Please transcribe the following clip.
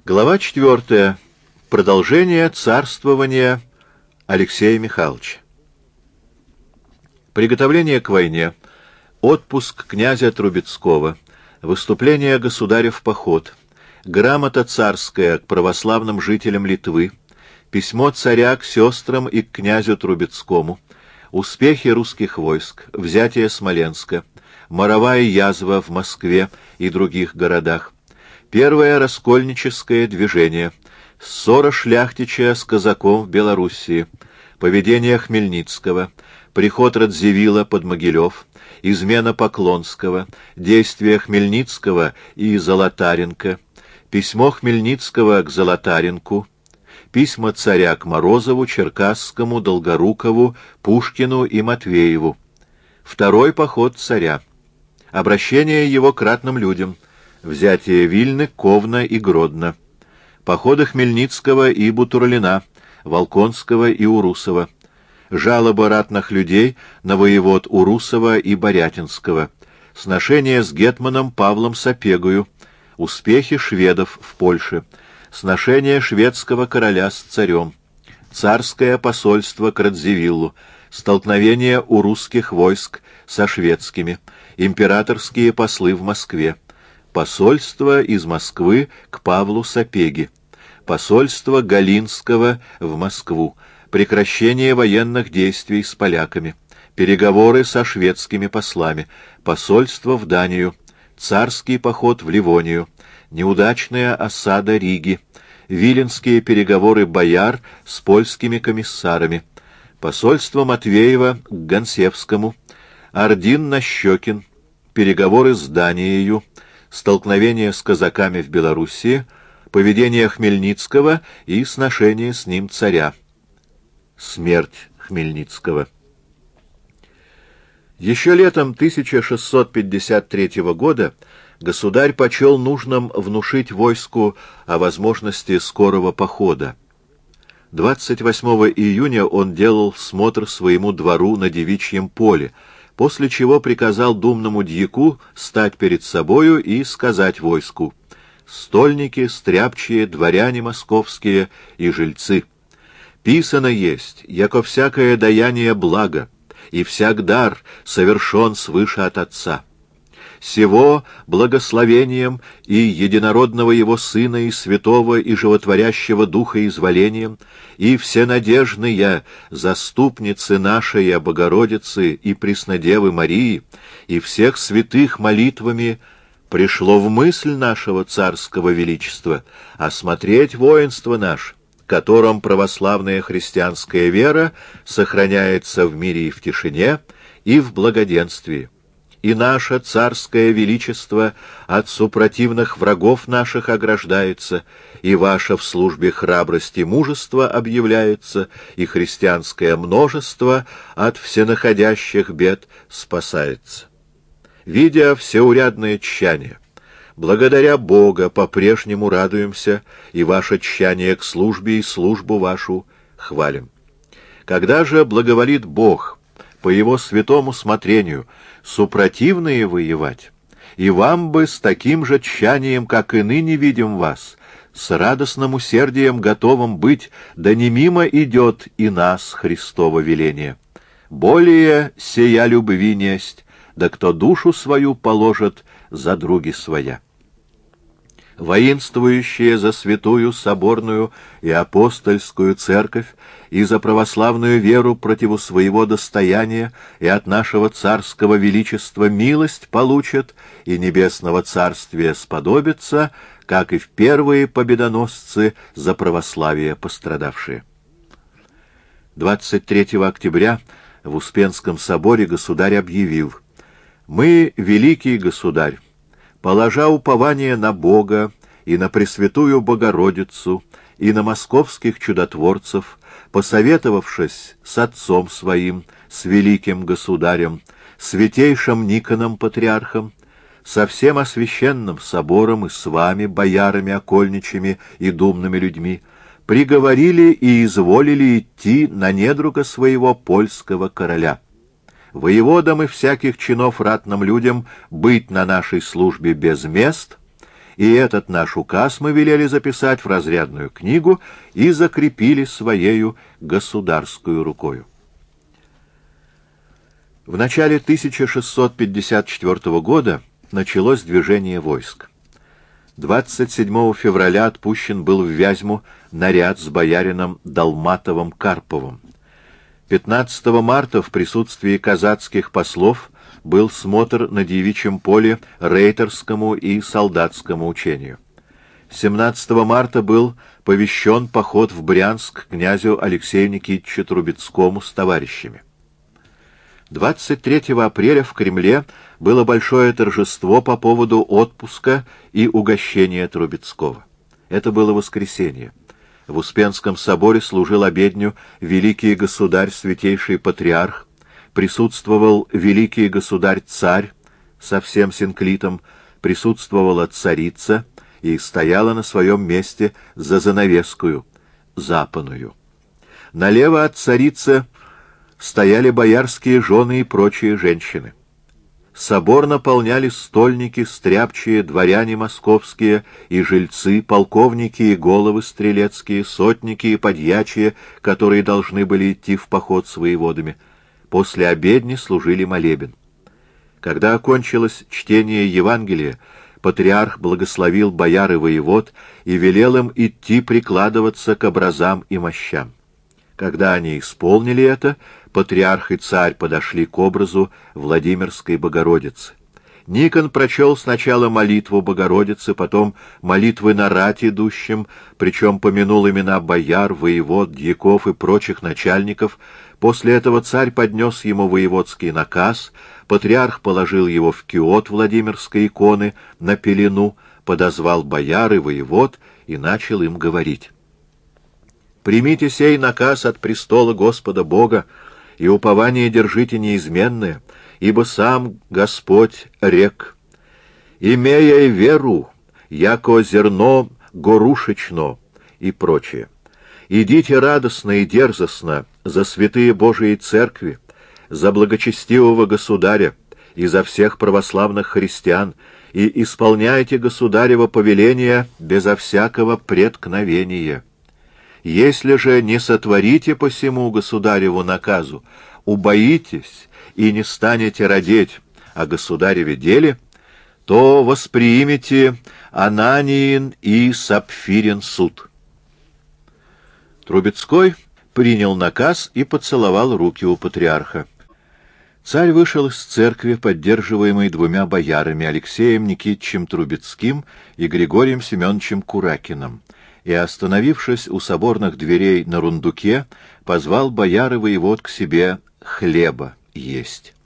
Глава 4. Продолжение царствования Алексея Михайловича. Приготовление к войне, отпуск князя Трубецкого, выступление государя в поход, грамота царская к православным жителям Литвы, письмо царя к сестрам и к князю Трубецкому, успехи русских войск, взятие Смоленска, моровая язва в Москве и других городах, первое раскольническое движение, ссора шляхтича с казаком в Белоруссии, поведение Хмельницкого, приход Радзивилла под Могилев, измена Поклонского, действия Хмельницкого и Золотаренко, письмо Хмельницкого к Золотаренку, письма царя к Морозову, Черкасскому, Долгорукову, Пушкину и Матвееву, второй поход царя, обращение его к ратным людям, взятие Вильны, Ковна и Гродно, походы Хмельницкого и Бутурлина, Волконского и Урусова, жалоба ратных людей на воевод Урусова и Борятинского, сношение с гетманом Павлом Сапегою, успехи шведов в Польше, сношение шведского короля с царем, царское посольство к Радзивиллу, столкновение у русских войск со шведскими, императорские послы в Москве, посольство из Москвы к Павлу Сапеге, посольство Галинского в Москву, прекращение военных действий с поляками, переговоры со шведскими послами, посольство в Данию, царский поход в Ливонию, неудачная осада Риги, виленские переговоры бояр с польскими комиссарами, посольство Матвеева к Гонсевскому, Ордин-Нащекин, переговоры с Данией, столкновение с казаками в Белоруссии, поведение Хмельницкого и сношение с ним царя. Смерть Хмельницкого. Еще летом 1653 года государь почел нужным внушить войску о возможности скорого похода. 28 июня он делал смотр своему двору на Девичьем поле, после чего приказал думному дьяку стать перед собою и сказать войску: «Стольники, стряпчие, дворяне московские и жильцы, писано есть, яко всякое даяние благо, и всяк дар совершен свыше от Отца. Сего благословением и единородного Его Сына и Святого и Животворящего Духа изволением, и всенадежные заступницы нашей Богородицы и Преснодевы Марии, и всех святых молитвами пришло в мысль нашего царского величества осмотреть воинство наше, которым православная христианская вера сохраняется в мире и в тишине, и в благоденствии. И наше царское величество от супротивных врагов наших ограждается, и ваше в службе храбрость и мужество объявляется, и христианское множество от всенаходящих бед спасается. Видя всеурядное тщание, благодаря Бога по-прежнему радуемся, и ваше тщание к службе и службу вашу хвалим. Когда же благоволит Бог по Его святому смотрению супротивные воевать, и вам бы с таким же тщанием, как и ныне видим вас, с радостным усердием готовым быть, да не мимо идет и нас Христово веление. Более сия любви несть, да кто душу свою положит за други своя. Воинствующие за святую соборную и апостольскую церковь и за православную веру противу своего достояния и от нашего царского величества милость получат и небесного царствия сподобятся, как и в первые победоносцы за православие пострадавшие. 23 октября в Успенском соборе государь объявил: «Мы, великий государь, положа упование на Бога и на Пресвятую Богородицу и на московских чудотворцев, посоветовавшись с отцом своим, с великим государем, святейшим Никоном патриархом, со всем освященным собором и с вами, боярами окольничьими и думными людьми, приговорили и изволили идти на недруга своего польского короля. Воеводам и всяких чинов ратным людям быть на нашей службе без мест, и этот наш указ мы велели записать в разрядную книгу и закрепили своею государскую рукою. В начале 1654 года началось движение войск. 27 февраля отпущен был в Вязьму наряд с боярином Долматовым Карповым. 15 марта в присутствии казацких послов был смотр на Девичьем поле рейтерскому и солдатскому учению. 17 марта был повещен поход в Брянск князю Алексею Никитичу Трубецкому с товарищами. 23 апреля в Кремле было большое торжество по поводу отпуска и угощения Трубецкого. Это было воскресенье. В Успенском соборе служил обедню великий государь, святейший патриарх, присутствовал великий государь-царь со всем синклитом, присутствовала царица и стояла на своем месте за занавескую, запаную. Налево от царицы стояли боярские жены и прочие женщины. Собор наполняли стольники, стряпчие, дворяне московские и жильцы, полковники и головы стрелецкие, сотники и подьячие, которые должны были идти в поход с воеводами. После обедни служили молебен. Когда окончилось чтение Евангелия, патриарх благословил бояр и воевод и велел им идти прикладываться к образам и мощам. Когда они исполнили это, патриарх и царь подошли к образу Владимирской Богородицы. Никон прочел сначала молитву Богородицы, потом молитвы на рать идущим, причем помянул имена бояр, воевод, дьяков и прочих начальников. После этого царь поднес ему воеводский наказ, патриарх положил его в киот Владимирской иконы на пелену, подозвал бояр и воевод и начал им говорить: «Примите сей наказ от престола Господа Бога, и упование держите неизменное, ибо сам Господь рек: имея веру, яко зерно горушечно» и прочее. «Идите радостно и дерзостно за святые Божии церкви, за благочестивого государя и за всех православных христиан, и исполняйте государево повеление безо всякого преткновения. Если же не сотворите по сему государеву наказу, убоитесь и не станете родить о государеве деле, то восприимите Ананиин и Сапфирин суд». Трубецкой принял наказ и поцеловал руки у патриарха. Царь вышел из церкви, поддерживаемый двумя боярами, Алексеем Никитичем Трубецким и Григорием Семеновичем Куракиным, и, остановившись у соборных дверей на рундуке, позвал бояр и воевод к себе хлеба есть.